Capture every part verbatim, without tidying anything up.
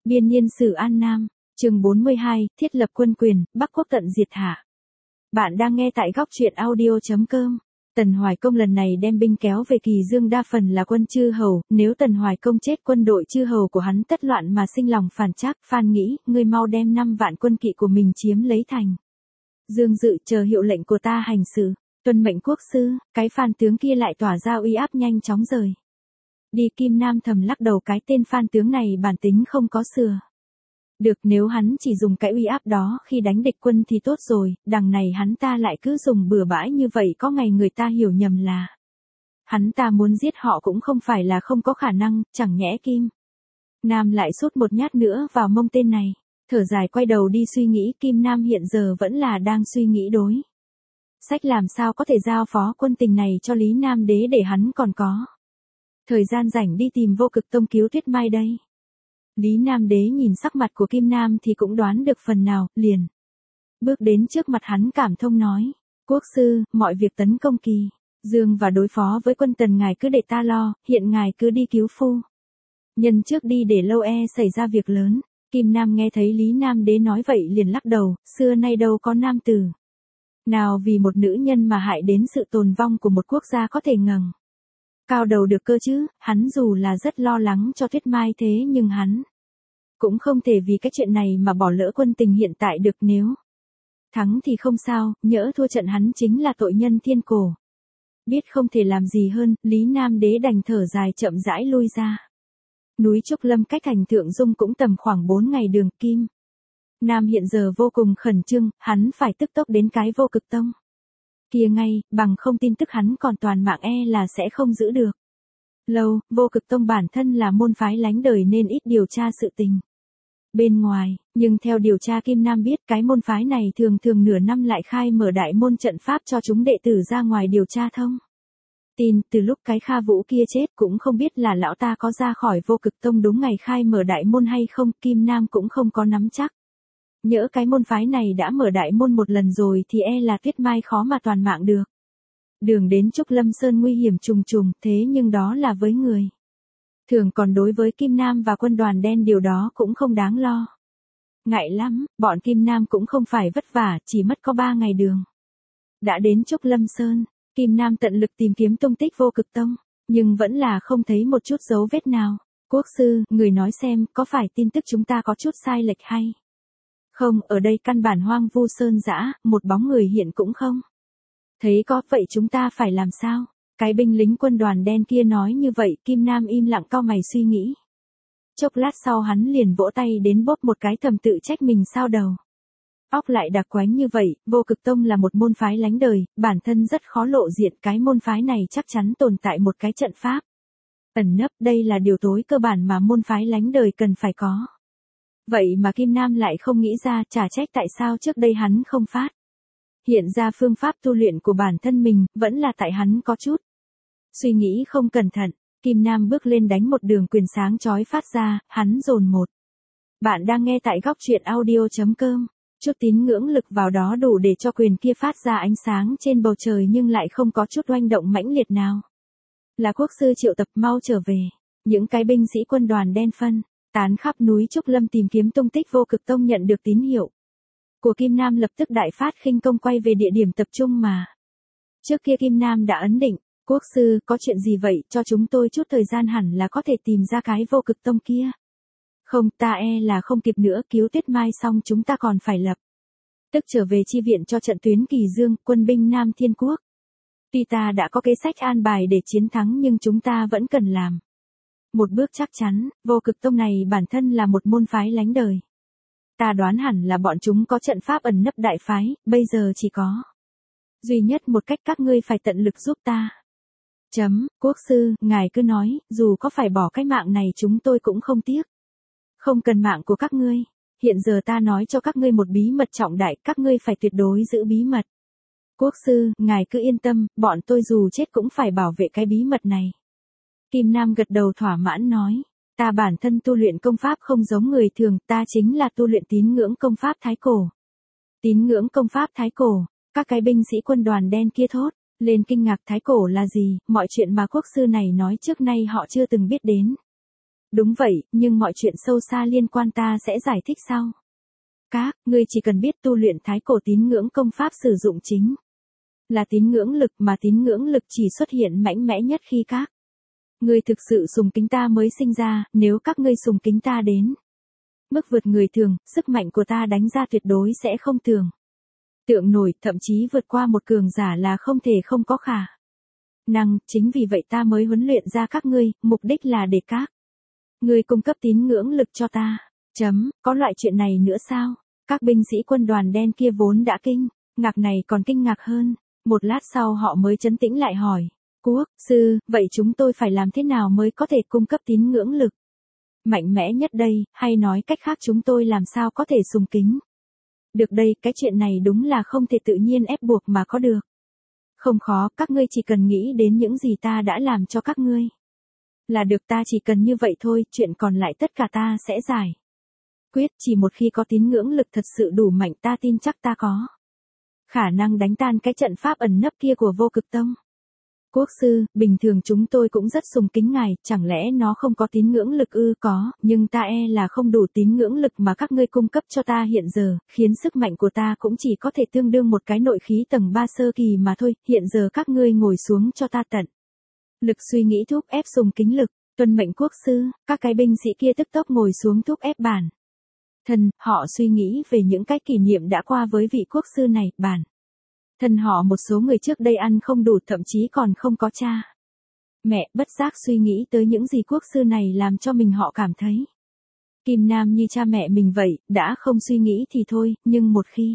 Biên niên sử An Nam, chương bốn mươi hai, thiết lập quân quyền, Bắc quốc tận diệt hạ. Bạn đang nghe tại góc truyện audio.com. Tần Hoài Công lần này đem binh kéo về Kỳ Dương đa phần là quân chư hầu, nếu Tần Hoài Công chết quân đội chư hầu của hắn tất loạn mà sinh lòng phản trác, Phan nghĩ, ngươi mau đem năm vạn quân kỵ của mình chiếm lấy thành. Dương Dự chờ hiệu lệnh của ta hành sự, tuân mệnh quốc sư, cái Phan tướng kia lại tỏa ra uy áp nhanh chóng rời. Đi Kim Nam thầm lắc đầu, cái tên Phan tướng này bản tính không có sửa. Được, nếu hắn chỉ dùng cái uy áp đó khi đánh địch quân thì tốt rồi, đằng này hắn ta lại cứ dùng bừa bãi như vậy, có ngày người ta hiểu nhầm là hắn ta muốn giết họ cũng không phải là không có khả năng, chẳng nhẽ Kim Nam lại sút một nhát nữa vào mông tên này. Thở dài quay đầu đi suy nghĩ, Kim Nam hiện giờ vẫn là đang suy nghĩ đối sách làm sao có thể giao phó quân tình này cho Lý Nam Đế để hắn còn có thời gian rảnh đi tìm Vô Cực Tông cứu Tuyết Mai đây. Lý Nam Đế nhìn sắc mặt của Kim Nam thì cũng đoán được phần nào, liền bước đến trước mặt hắn cảm thông nói, quốc sư, mọi việc tấn công Kỳ Dương và đối phó với quân Tần ngài cứ để ta lo, hiện ngài cứ đi cứu phu nhân trước đi để lâu e xảy ra việc lớn. Kim Nam nghe thấy Lý Nam Đế nói vậy liền lắc đầu, xưa nay đâu có nam tử nào vì một nữ nhân mà hại đến sự tồn vong của một quốc gia có thể ngẩng cao đầu được cơ chứ. Hắn dù là rất lo lắng cho Tuyết Mai thế nhưng hắn cũng không thể vì cái chuyện này mà bỏ lỡ quân tình hiện tại được, nếu thắng thì không sao, nhỡ thua trận hắn chính là tội nhân thiên cổ. Biết không thể làm gì hơn, Lý Nam Đế đành thở dài chậm rãi lui ra. Núi Trúc Lâm cách thành Thượng Dung cũng tầm khoảng bốn ngày đường. Kim Nam hiện giờ vô cùng khẩn trương, hắn phải tức tốc đến cái Vô Cực Tông kia ngay, bằng không tin tức hắn còn toàn mạng e là sẽ không giữ được lâu. Vô Cực Tông bản thân là môn phái lánh đời nên ít điều tra sự tình bên ngoài, nhưng theo điều tra Kim Nam biết, cái môn phái này thường thường nửa năm lại khai mở đại môn trận pháp cho chúng đệ tử ra ngoài điều tra thông tin. Từ lúc cái Kha Vũ kia chết cũng không biết là lão ta có ra khỏi Vô Cực Tông đúng ngày khai mở đại môn hay không, Kim Nam cũng không có nắm chắc. Nhỡ cái môn phái này đã mở đại môn một lần rồi thì e là Tuyết Mai khó mà toàn mạng được. Đường đến Trúc Lâm Sơn nguy hiểm trùng trùng, thế nhưng đó là với người thường, còn đối với Kim Nam và quân đoàn đen điều đó cũng không đáng lo ngại lắm. Bọn Kim Nam cũng không phải vất vả, chỉ mất có ba ngày đường đã đến Trúc Lâm Sơn. Kim Nam tận lực tìm kiếm tung tích Vô Cực Tông, nhưng vẫn là không thấy một chút dấu vết nào. Quốc sư, người nói xem, có phải tin tức chúng ta có chút sai lệch hay không? Ở đây căn bản hoang vu sơn dã, một bóng người hiện cũng không thấy có, vậy chúng ta phải làm sao? Cái binh lính quân đoàn đen kia nói như vậy, Kim Nam im lặng cau mày suy nghĩ. Chốc lát sau hắn liền vỗ tay đến bóp một cái, thầm tự trách mình sao đầu óc lại đặc quánh như vậy. Vô Cực Tông là một môn phái lánh đời, bản thân rất khó lộ diện, cái môn phái này chắc chắn tồn tại một cái trận pháp ẩn nấp, đây là điều tối cơ bản mà môn phái lánh đời cần phải có. Vậy mà Kim Nam lại không nghĩ ra, chả trách tại sao trước đây hắn không phát hiện ra phương pháp tu luyện của bản thân mình, vẫn là tại hắn có chút suy nghĩ không cẩn thận. Kim Nam bước lên đánh một đường quyền sáng chói phát ra, hắn dồn một. Bạn đang nghe tại góc truyện audio.com. Chút tín ngưỡng lực vào đó đủ để cho quyền kia phát ra ánh sáng trên bầu trời nhưng lại không có chút oanh động mãnh liệt nào. Là quốc sư triệu tập, mau trở về. Những cái binh sĩ quân đoàn đen phân tán khắp núi Trúc Lâm tìm kiếm tung tích Vô Cực Tông nhận được tín hiệu của Kim Nam lập tức đại phát khinh công quay về địa điểm tập trung mà trước kia Kim Nam đã ấn định. Quốc sư, có chuyện gì vậy, cho chúng tôi chút thời gian hẳn là có thể tìm ra cái Vô Cực Tông kia. Không, ta e là không kịp nữa, cứu Tuyết Mai xong chúng ta còn phải lập tức trở về chi viện cho trận tuyến Kỳ Dương, quân binh Nam Thiên Quốc. Tuy ta đã có kế sách an bài để chiến thắng nhưng chúng ta vẫn cần làm một bước chắc chắn. Vô Cực Tông này bản thân là một môn phái lánh đời, ta đoán hẳn là bọn chúng có trận pháp ẩn nấp đại phái, bây giờ chỉ có duy nhất một cách, các ngươi phải tận lực giúp ta. Chấm, quốc sư, ngài cứ nói, dù có phải bỏ cái mạng này chúng tôi cũng không tiếc. Không cần mạng của các ngươi, hiện giờ ta nói cho các ngươi một bí mật trọng đại, các ngươi phải tuyệt đối giữ bí mật. Quốc sư, ngài cứ yên tâm, bọn tôi dù chết cũng phải bảo vệ cái bí mật này. Kim Nam gật đầu thỏa mãn nói, ta bản thân tu luyện công pháp không giống người thường, ta chính là tu luyện tín ngưỡng công pháp Thái Cổ. Tín ngưỡng công pháp Thái Cổ, các cái binh sĩ quân đoàn đen kia thốt lên kinh ngạc. Thái Cổ là gì? Mọi chuyện mà quốc sư này nói trước nay họ chưa từng biết đến. Đúng vậy, nhưng mọi chuyện sâu xa liên quan ta sẽ giải thích sau. Các, ngươi chỉ cần biết tu luyện thái cổ tín ngưỡng công pháp sử dụng chính là tín ngưỡng lực, mà tín ngưỡng lực chỉ xuất hiện mạnh mẽ nhất khi các ngươi thực sự sùng kính ta mới sinh ra, nếu các ngươi sùng kính ta đến mức vượt người thường, sức mạnh của ta đánh ra tuyệt đối sẽ không tưởng tượng nổi, thậm chí vượt qua một cường giả là không thể không có khả năng, chính vì vậy ta mới huấn luyện ra các ngươi, mục đích là để các ngươi cung cấp tín ngưỡng lực cho ta. Chấm, có loại chuyện này nữa sao? Các binh sĩ quân đoàn đen kia vốn đã kinh ngạc này còn kinh ngạc hơn, một lát sau họ mới trấn tĩnh lại hỏi, quốc sư, vậy chúng tôi phải làm thế nào mới có thể cung cấp tín ngưỡng lực mạnh mẽ nhất đây, hay nói cách khác chúng tôi làm sao có thể sùng kính được đây, cái chuyện này đúng là không thể tự nhiên ép buộc mà có được. Không khó, các ngươi chỉ cần nghĩ đến những gì ta đã làm cho các ngươi là được, ta chỉ cần như vậy thôi, chuyện còn lại tất cả ta sẽ giải quyết, chỉ một khi có tín ngưỡng lực thật sự đủ mạnh ta tin chắc ta có khả năng đánh tan cái trận pháp ẩn nấp kia của Vô Cực Tông. Quốc sư, bình thường chúng tôi cũng rất sùng kính ngài, chẳng lẽ nó không có tín ngưỡng lực ư? Có, nhưng ta e là không đủ tín ngưỡng lực mà các ngươi cung cấp cho ta hiện giờ, khiến sức mạnh của ta cũng chỉ có thể tương đương một cái nội khí tầng ba sơ kỳ mà thôi, hiện giờ các ngươi ngồi xuống cho ta tận lực suy nghĩ thúc ép sùng kính lực, tuân mệnh quốc sư. Các cái binh sĩ kia tức tốc ngồi xuống thúc ép bản thân, họ suy nghĩ về những cái kỷ niệm đã qua với vị quốc sư này, bản thân họ một số người trước đây ăn không đủ, thậm chí còn không có cha mẹ, bất giác suy nghĩ tới những gì quốc sư này làm cho mình, họ cảm thấy Kim Nam như cha mẹ mình vậy, đã không suy nghĩ thì thôi, nhưng một khi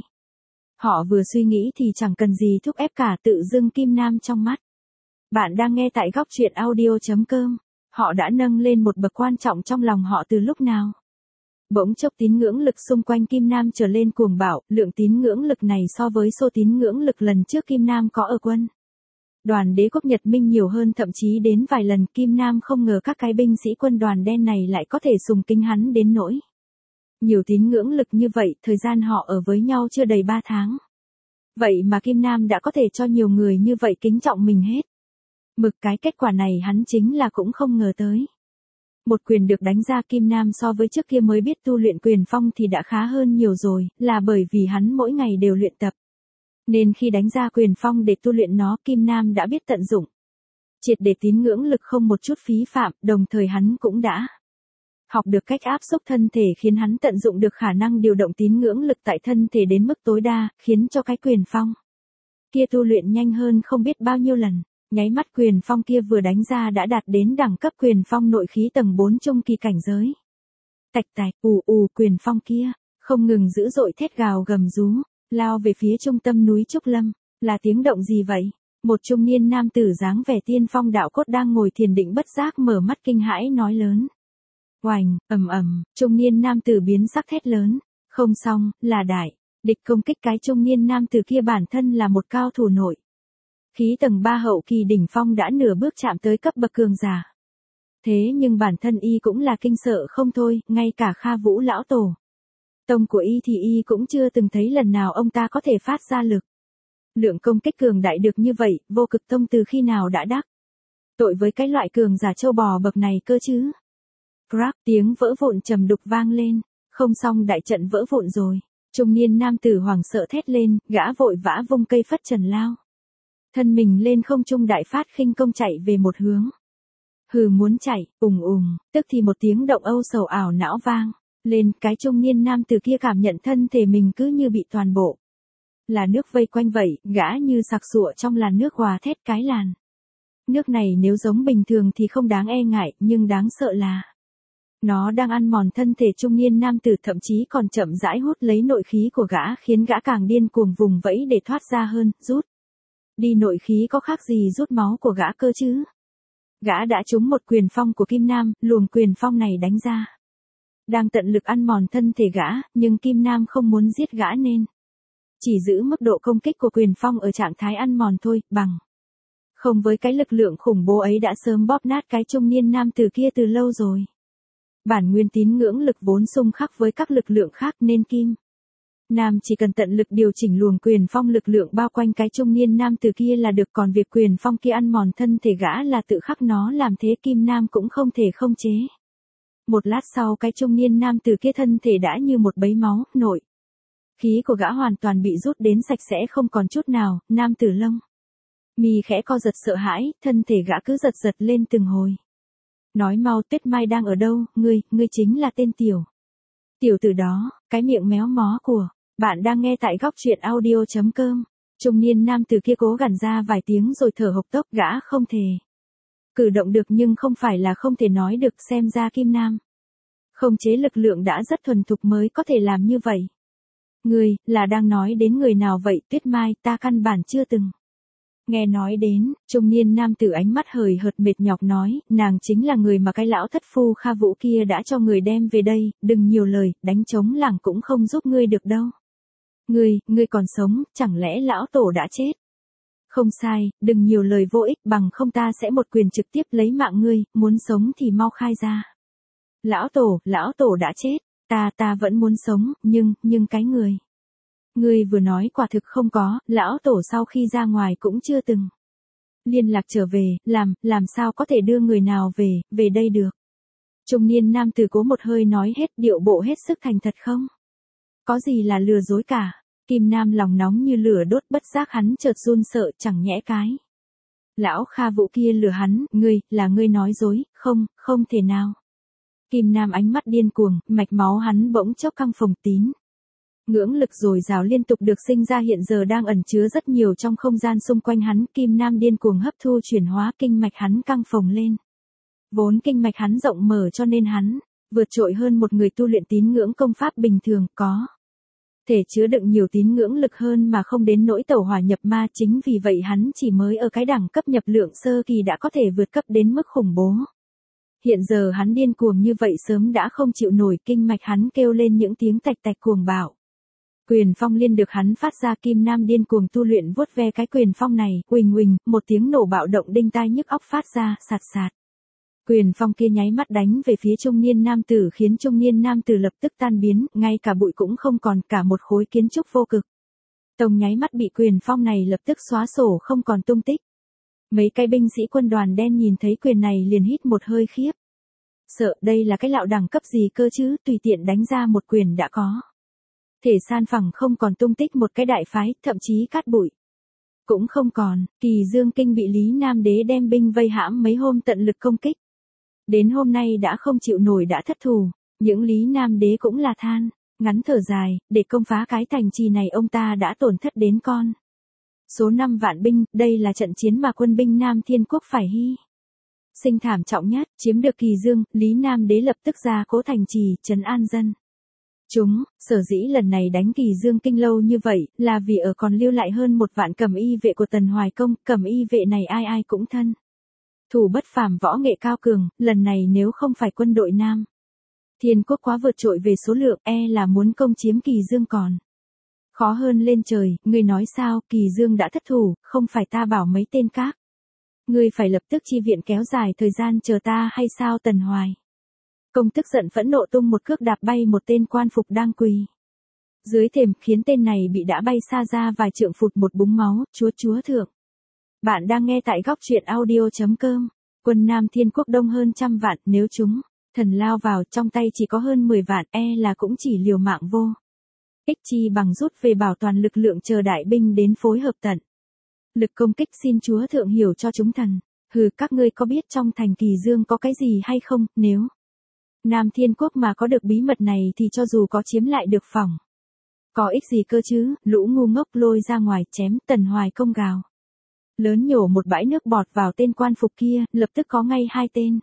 họ vừa suy nghĩ thì chẳng cần gì thúc ép cả, tự dưng Kim Nam trong mắt. Bạn đang nghe tại góc truyện audio chấm com, họ đã nâng lên một bậc quan trọng trong lòng họ từ lúc nào. Bỗng chốc tín ngưỡng lực xung quanh Kim Nam trở lên cuồng bạo, lượng tín ngưỡng lực này so với số tín ngưỡng lực lần trước Kim Nam có ở quân đoàn Đế quốc Nhật Minh nhiều hơn, thậm chí đến vài lần. Kim Nam không ngờ các cái binh sĩ quân đoàn đen này lại có thể sùng kính hắn đến nỗi nhiều tín ngưỡng lực như vậy, thời gian họ ở với nhau chưa đầy ba tháng. Vậy mà Kim Nam đã có thể cho nhiều người như vậy kính trọng mình hết mực, cái kết quả này hắn chính là cũng không ngờ tới. Một quyền được đánh ra, Kim Nam so với trước kia mới biết tu luyện quyền phong thì đã khá hơn nhiều rồi, là bởi vì hắn mỗi ngày đều luyện tập. Nên khi đánh ra quyền phong để tu luyện nó, Kim Nam đã biết tận dụng triệt để tín ngưỡng lực không một chút phí phạm, đồng thời hắn cũng đã học được cách áp xúc thân thể, khiến hắn tận dụng được khả năng điều động tín ngưỡng lực tại thân thể đến mức tối đa, khiến cho cái quyền phong kia tu luyện nhanh hơn không biết bao nhiêu lần. Nháy mắt quyền phong kia vừa đánh ra đã đạt đến đẳng cấp quyền phong nội khí tầng bốn trung kỳ cảnh giới. Tạch tạch, ù ù, quyền phong kia không ngừng dữ dội thét gào gầm rú, lao về phía trung tâm núi Trúc Lâm. Là tiếng động gì vậy? Một trung niên nam tử dáng vẻ tiên phong đạo cốt đang ngồi thiền định bất giác mở mắt kinh hãi nói lớn. Oành, ầm ầm, trung niên nam tử biến sắc thét lớn, không xong, là đại địch công kích. Cái trung niên nam tử kia bản thân là một cao thủ nội khí tầng ba hậu kỳ đỉnh phong, đã nửa bước chạm tới cấp bậc cường giả. Thế nhưng bản thân y cũng là kinh sợ không thôi, ngay cả Kha Vũ lão tổ tông của y thì y cũng chưa từng thấy lần nào ông ta có thể phát ra lực lượng công kích cường đại được như vậy. Vô Cực Tông từ khi nào đã đắc tội với cái loại cường giả châu bò bậc này cơ chứ? Crack, tiếng vỡ vụn trầm đục vang lên, không xong, đại trận vỡ vụn rồi. Trung niên nam tử hoảng sợ thét lên, gã vội vã vung cây phất trần lao thân mình lên không trung, đại phát khinh công chạy về một hướng. Hừ, muốn chạy, ùng ùng, tức thì một tiếng động âu sầu ảo não vang lên. Cái trung niên nam tử kia cảm nhận thân thể mình cứ như bị toàn bộ là nước vây quanh vậy, gã như sặc sụa trong làn nước hòa thét. Cái làn nước này nếu giống bình thường thì không đáng e ngại, nhưng đáng sợ là nó đang ăn mòn thân thể trung niên nam tử, thậm chí còn chậm rãi hút lấy nội khí của gã, khiến gã càng điên cuồng vùng vẫy để thoát ra hơn. Rút đi nội khí có khác gì rút máu của gã cơ chứ? Gã đã trúng một quyền phong của Kim Nam, luồng quyền phong này đánh ra đang tận lực ăn mòn thân thể gã, nhưng Kim Nam không muốn giết gã nên chỉ giữ mức độ công kích của quyền phong ở trạng thái ăn mòn thôi, bằng không với cái lực lượng khủng bố ấy đã sớm bóp nát cái trung niên nam tử kia từ lâu rồi. Bản nguyên tín ngưỡng lực vốn xung khắc với các lực lượng khác nên Kim Nam chỉ cần tận lực điều chỉnh luồng quyền phong lực lượng bao quanh cái trung niên nam tử kia là được, còn việc quyền phong kia ăn mòn thân thể gã là tự khắc nó làm thế, Kim Nam cũng không thể không chế Một lát sau cái trung niên nam tử kia thân thể đã như một bấy máu, nội. Khí của gã hoàn toàn bị rút đến sạch sẽ không còn chút nào, nam tử lông. Mi khẽ co giật sợ hãi, thân thể gã cứ giật giật lên từng hồi. Nói mau, Tuyết Mai đang ở đâu, ngươi, ngươi chính là tên tiểu. Tiểu tử đó, cái miệng méo mó của, bạn đang nghe tại góc truyện audio chấm com. Trung niên nam tử kia cố gằn ra vài tiếng rồi thở hộc tốc, gã không thể cử động được nhưng không phải là không thể nói được, xem ra Kim Nam không chế lực lượng đã rất thuần thục mới có thể làm như vậy. Ngươi, là đang nói đến người nào vậy? Tuyết Mai, ta căn bản chưa từng nghe nói đến. Trung niên nam tử ánh mắt hời hợt mệt nhọc nói, nàng chính là người mà cái lão thất phu Kha Vũ kia đã cho người đem về đây, đừng nhiều lời, đánh trống lảng cũng không giúp ngươi được đâu. Ngươi, ngươi còn sống, chẳng lẽ lão tổ đã chết? Không sai, đừng nhiều lời vô ích, bằng không ta sẽ một quyền trực tiếp lấy mạng ngươi, muốn sống thì mau khai ra. Lão tổ, lão tổ đã chết, ta ta vẫn muốn sống, nhưng, nhưng cái người ngươi vừa nói quả thực không có, lão tổ sau khi ra ngoài cũng chưa từng liên lạc trở về, làm, làm sao có thể đưa người nào về, về đây được. Trung niên nam tử cố một hơi nói hết, điệu bộ hết sức thành thật không? Có gì là lừa dối cả. Kim Nam lòng nóng như lửa đốt, bất giác hắn chợt run sợ, chẳng nhẽ cái lão Kha Vũ kia lừa hắn, ngươi, là ngươi nói dối, không, không thể nào. Kim Nam ánh mắt điên cuồng, mạch máu hắn bỗng chốc căng phồng, tín ngưỡng lực dồi dào liên tục được sinh ra hiện giờ đang ẩn chứa rất nhiều trong không gian xung quanh hắn. Kim Nam điên cuồng hấp thu chuyển hóa, kinh mạch hắn căng phồng lên. Vốn kinh mạch hắn rộng mở cho nên hắn vượt trội hơn một người tu luyện tín ngưỡng công pháp bình thường, có thể chứa đựng nhiều tín ngưỡng lực hơn mà không đến nỗi tẩu hỏa nhập ma. Chính vì vậy hắn chỉ mới ở cái đẳng cấp nhập lượng sơ kỳ đã có thể vượt cấp đến mức khủng bố. Hiện giờ hắn điên cuồng như vậy sớm đã không chịu nổi, kinh mạch hắn kêu lên những tiếng tạch tạch cuồng bạo. Quyền phong liên được hắn phát ra, Kim Nam điên cuồng tu luyện vuốt ve cái quyền phong này, huỳnh huỳnh, một tiếng nổ bạo động đinh tai nhức óc phát ra, sạt sạt. Quyền phong kia nháy mắt đánh về phía trung niên nam tử khiến trung niên nam tử lập tức tan biến, ngay cả bụi cũng không còn, cả một khối kiến trúc vô cực tông nháy mắt bị quyền phong này lập tức xóa sổ không còn tung tích. Mấy cái binh sĩ quân đoàn đen nhìn thấy quyền này liền hít một hơi khiếp sợ, đây là cái lạo đẳng cấp gì cơ chứ, tùy tiện đánh ra một quyền đã có thể san phẳng không còn tung tích một cái đại phái, thậm chí cát bụi cũng không còn. Kỳ Dương Kinh bị Lý Nam Đế đem binh vây hãm mấy hôm tận lực công kích, đến hôm nay đã không chịu nổi đã thất thủ. Những Lý Nam Đế cũng là than ngắn thở dài, để công phá cái thành trì này ông ta đã tổn thất đến con số năm vạn binh, đây là trận chiến mà quân binh Nam Thiên Quốc phải hy sinh thảm trọng nhất. Chiếm được Kỳ Dương, Lý Nam Đế lập tức ra cố thành trì, trấn an dân chúng. Sở dĩ lần này đánh Kỳ Dương Kinh lâu như vậy, là vì ở còn lưu lại hơn một vạn cẩm y vệ của Tần Hoài Công. Cẩm y vệ này ai ai cũng thân thủ bất phàm, võ nghệ cao cường, lần này nếu không phải quân đội Nam Thiên Quốc quá vượt trội về số lượng, e là muốn công chiếm Kỳ Dương còn khó hơn lên trời. Ngươi nói sao, Kỳ Dương đã thất thủ, không phải ta bảo mấy tên các ngươi phải lập tức chi viện kéo dài thời gian chờ ta hay sao? Tần Hoài Công tức giận phẫn nộ tung một cước đạp bay một tên quan phục đang quỳ dưới thềm, khiến tên này bị đã bay xa ra vài trượng, phụt một búng máu. Chúa chúa thượng. Bạn đang nghe tại góc truyện audio chấm com. Quân Nam Thiên Quốc đông hơn trăm vạn, nếu chúng thần lao vào trong tay chỉ có hơn mười vạn, e là cũng chỉ liều mạng vô ích, chi bằng rút về bảo toàn lực lượng chờ đại binh đến phối hợp tận lực công kích. Xin chúa thượng hiểu cho chúng thần. Hừ, các ngươi có biết trong thành Kỳ Dương có cái gì hay không? Nếu Nam Thiên Quốc mà có được bí mật này thì cho dù có chiếm lại được phòng có ích gì cơ chứ? Lũ ngu ngốc, lôi ra ngoài chém. Tần Hoài Công gào lớn nhổ một bãi nước bọt vào tên quan phục kia, lập tức có ngay hai tên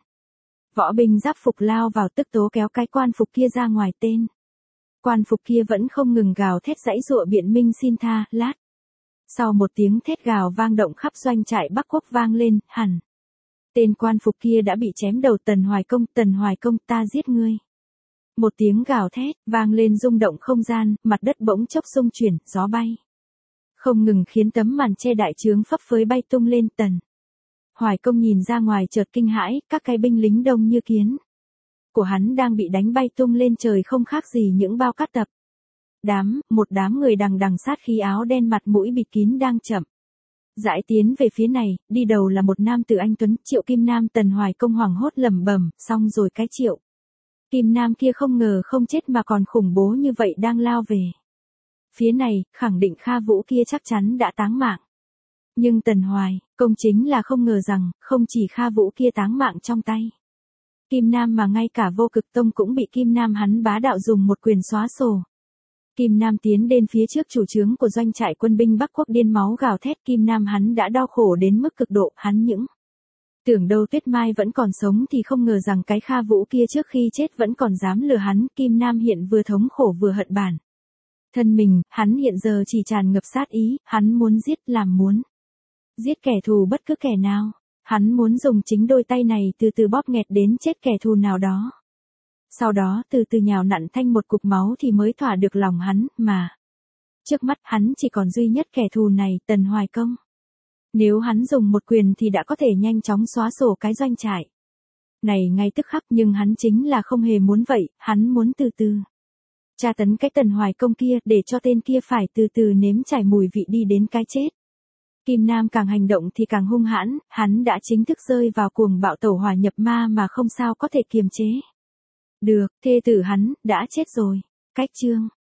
võ binh giáp phục lao vào, tức tố kéo cái quan phục kia ra ngoài. Tên quan phục kia vẫn không ngừng gào thét giãy giụa biện minh xin tha. Lát sau một tiếng thét gào vang động khắp doanh trại Bắc Quốc vang lên, hẳn tên quan phục kia đã bị chém đầu. Tần Hoài Công, Tần Hoài Công, ta giết ngươi. Một tiếng gào thét vang lên rung động không gian, mặt đất bỗng chốc xung chuyển, gió bay không ngừng khiến tấm màn che đại trướng phấp phới bay tung lên. Tần Hoài Công nhìn ra ngoài chợt kinh hãi, các cái binh lính đông như kiến của hắn đang bị đánh bay tung lên trời không khác gì những bao cát tập. Đám, một đám người đằng đằng sát khí, áo đen mặt mũi bịt kín đang chậm rãi tiến về phía này, đi đầu là một nam tử anh tuấn, Triệu Kim Nam. Tần Hoài Công hoảng hốt lẩm bẩm, xong rồi cái Triệu Kim Nam kia không ngờ không chết mà còn khủng bố như vậy đang lao về. Phía này, khẳng định Kha Vũ kia chắc chắn đã táng mạng. Nhưng Tần Hoài, công chính là không ngờ rằng, không chỉ Kha Vũ kia táng mạng trong tay. Kim Nam mà ngay cả Vô Cực Tông cũng bị Kim Nam hắn bá đạo dùng một quyền xóa sổ. Kim Nam tiến đến phía trước chủ trướng của doanh trại quân binh Bắc Quốc điên máu gào thét. Kim Nam hắn đã đau khổ đến mức cực độ, hắn những tưởng đâu Tuyết Mai vẫn còn sống thì không ngờ rằng cái Kha Vũ kia trước khi chết vẫn còn dám lừa hắn. Kim Nam hiện vừa thống khổ vừa hận bản thân mình, hắn hiện giờ chỉ tràn ngập sát ý, hắn muốn giết làm muốn giết kẻ thù bất cứ kẻ nào. Hắn muốn dùng chính đôi tay này từ từ bóp nghẹt đến chết kẻ thù nào đó. Sau đó từ từ nhào nặn thành một cục máu thì mới thỏa được lòng hắn, mà trước mắt hắn chỉ còn duy nhất kẻ thù này, Tần Hoài Công. Nếu hắn dùng một quyền thì đã có thể nhanh chóng xóa sổ cái doanh trại này ngay tức khắc, nhưng hắn chính là không hề muốn vậy, hắn muốn từ từ tra tấn cái Tần Hoài Công kia để cho tên kia phải từ từ nếm trải mùi vị đi đến cái chết. Kim Nam càng hành động thì càng hung hãn, hắn đã chính thức rơi vào cuồng bạo tẩu hỏa nhập ma mà không sao có thể kiềm chế được. Thê tử hắn đã chết rồi. Cách chương